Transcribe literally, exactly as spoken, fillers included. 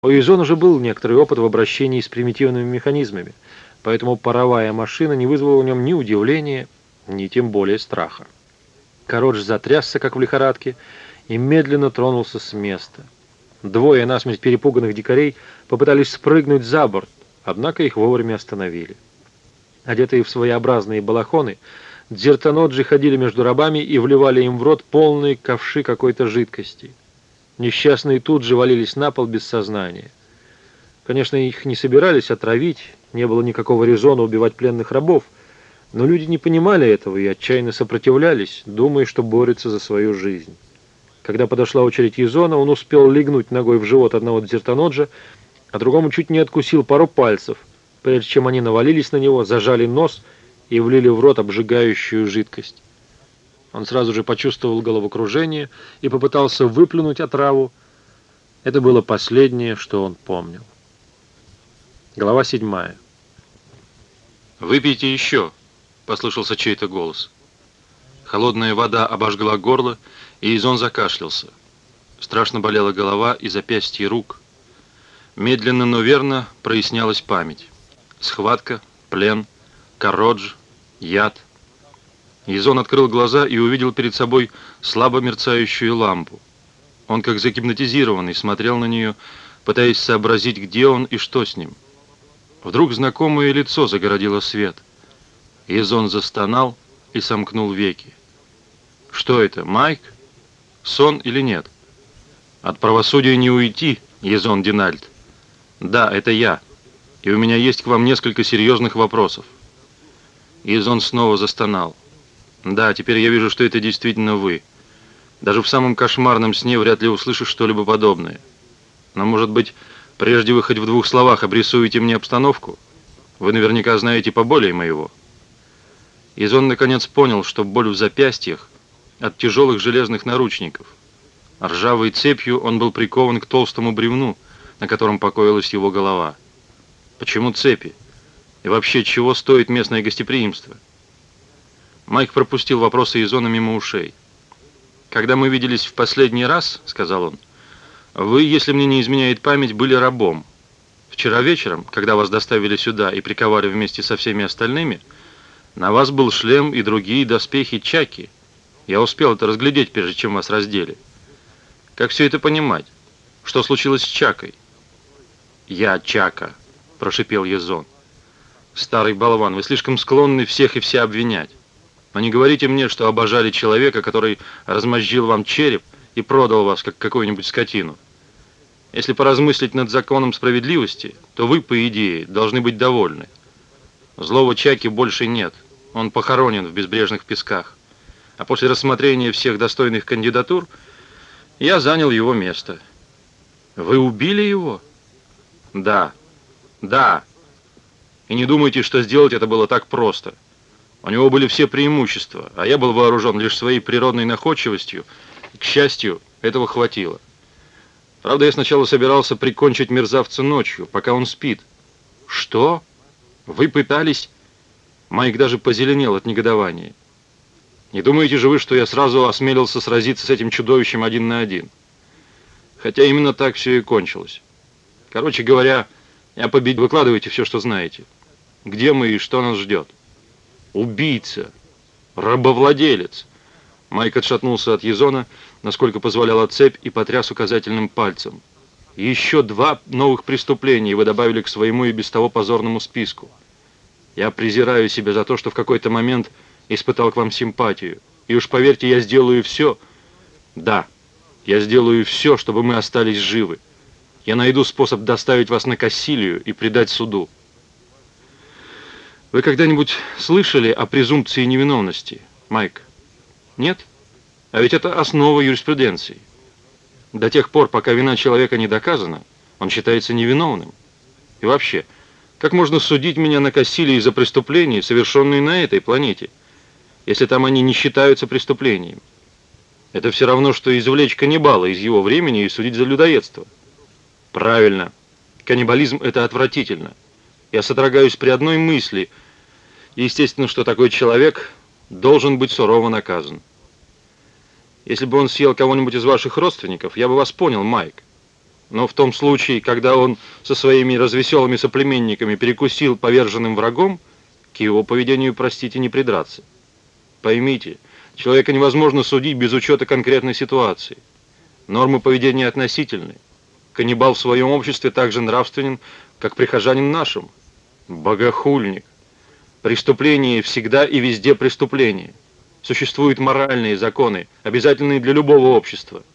У Изона уже был некоторый опыт в обращении с примитивными механизмами, поэтому паровая машина не вызвала в нем ни удивления, ни тем более страха. Коротж затрясся, как в лихорадке, и медленно тронулся с места. Двое насмерть перепуганных дикарей попытались спрыгнуть за борт, однако их вовремя остановили. Одетые в своеобразные балахоны, дзертоноджи ходили между рабами и вливали им в рот полные ковши какой-то жидкости. Несчастные тут же валились на пол без сознания. Конечно, их не собирались отравить, не было никакого резона убивать пленных рабов, но люди не понимали этого и отчаянно сопротивлялись, думая, что борются за свою жизнь. Когда подошла очередь Изона, он успел легнуть ногой в живот одного дзертоноджа, а другому чуть не откусил пару пальцев, прежде чем они навалились на него, зажали нос и влили в рот обжигающую жидкость. Он сразу же почувствовал головокружение и попытался выплюнуть отраву. Это было последнее, что он помнил. Глава седьмая. «Выпейте еще!» — послышался чей-то голос. Холодная вода обожгла горло, и Изон закашлялся. Страшно болела голова и запястья рук. Медленно, но верно прояснялась память. Схватка, плен, Кородж, яд. Изон открыл глаза и увидел перед собой слабо мерцающую лампу. Он, как загипнотизированный, смотрел на нее, пытаясь сообразить, где он и что с ним. Вдруг знакомое лицо загородило свет. Изон застонал и сомкнул веки. Что это, Майк? Сон или нет? От правосудия не уйти, Изон Динальд. Да, это я. И у меня есть к вам несколько серьезных вопросов. Изон снова застонал. Да, теперь я вижу, что это действительно вы. Даже в самом кошмарном сне вряд ли услышишь что-либо подобное. Но, может быть, прежде вы хоть в двух словах обрисуете мне обстановку? Вы наверняка знаете поболее моего. Изон наконец понял, что боль в запястьях от тяжелых железных наручников. Ржавой цепью он был прикован к толстому бревну, на котором покоилась его голова. Почему цепи? И вообще, чего стоит местное гостеприимство? Майк пропустил вопросы Изона мимо ушей. «Когда мы виделись в последний раз, — сказал он, — вы, если мне не изменяет память, были рабом. Вчера вечером, когда вас доставили сюда и приковали вместе со всеми остальными, на вас был шлем и другие доспехи Чаки. Я успел это разглядеть, прежде чем вас раздели. Как все это понимать? Что случилось с Чакой?» «Я Чака», — прошипел Изон. «Старый болван, вы слишком склонны всех и вся обвинять. Но не говорите мне, что обожали человека, который размозжил вам череп и продал вас, как какую-нибудь скотину. Если поразмыслить над законом справедливости, то вы, по идее, должны быть довольны. Злого Чаки больше нет, он похоронен в безбрежных песках. А после рассмотрения всех достойных кандидатур я занял его место». «Вы убили его?» «Да, да. И не думайте, что сделать это было так просто. У него были все преимущества, а я был вооружен лишь своей природной находчивостью. К счастью, этого хватило. Правда, я сначала собирался прикончить мерзавца ночью, пока он спит». «Что? Вы пытались...» Майк даже позеленел от негодования. «Не думаете же вы, что я сразу осмелился сразиться с этим чудовищем один на один? Хотя именно так все и кончилось. Короче говоря, я победил. Выкладывайте все, что знаете. Где мы и что нас ждет?» «Убийца! Рабовладелец!» Майк отшатнулся от Изона, насколько позволяла цепь, и потряс указательным пальцем. «Еще два новых преступления вы добавили к своему и без того позорному списку. Я презираю себя за то, что в какой-то момент испытал к вам симпатию. И уж поверьте, я сделаю все. Да, я сделаю все, чтобы мы остались живы. Я найду способ доставить вас на Кассилию и предать суду». «Вы когда-нибудь слышали о презумпции невиновности, Майк? Нет? А ведь это основа юриспруденции. До тех пор, пока вина человека не доказана, он считается невиновным. И вообще, как можно судить меня на Кассилии за преступления, совершенные на этой планете, если там они не считаются преступлением? Это все равно, что извлечь каннибала из его времени и судить за людоедство». «Правильно. Каннибализм — это отвратительно. Я содрогаюсь при одной мысли. Естественно, что такой человек должен быть сурово наказан. Если бы он съел кого-нибудь из ваших родственников, я бы вас понял, Майк. Но в том случае, когда он со своими развеселыми соплеменниками перекусил поверженным врагом, к его поведению, простите, не придраться. Поймите, человека невозможно судить без учета конкретной ситуации. Нормы поведения относительны. Каннибал в своем обществе так же нравственен, как прихожанин в нашем. Богохульник. Преступление всегда и везде преступление. Существуют моральные законы, обязательные для любого общества.